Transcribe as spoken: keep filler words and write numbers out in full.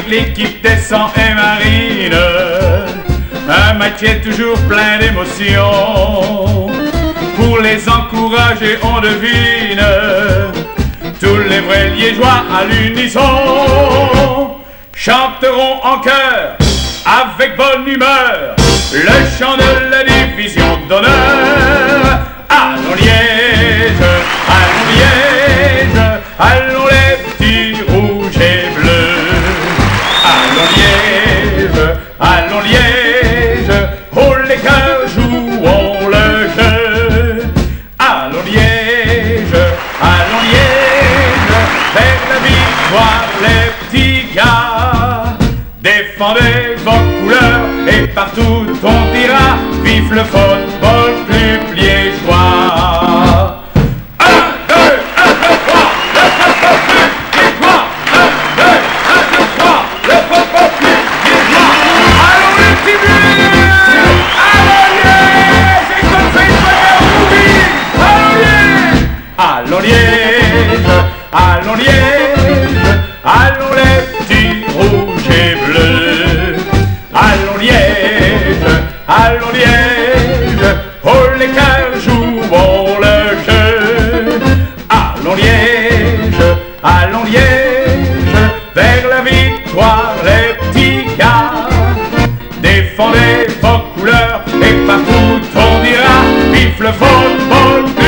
toute l'équipe des cent et marine, un match est toujours plein d'émotions. Pour les encourager on devine tous les vrais liégeois à l'unisson chanteront en chœur avec bonne humeur le chant de la division d'honneur. Allons Liège, allons Liège, allons les petits rouges et bleus. Allons Liège, allons Liège, oh les cœurs jouons le jeu. Allons Liège, allons Liège, vers la victoire les petits gars. Défendez vos couleurs et partout on dira vive le football club liégeois. Un, deux, un, deux, trois, le football club liégeois. Un, deux, un, deux, trois, le football club liégeois. Allons les petits bleus, allons Liège, et qu'on fait une Allons Liège, allons Liège, allons les petits rouges et bleus. Allons Liège, allons Liège, oh les cœurs jouons le jeu. Allons Liège, allons Liège, vers la victoire les petits gars. Défendez vos couleurs et partout on dira vive le football.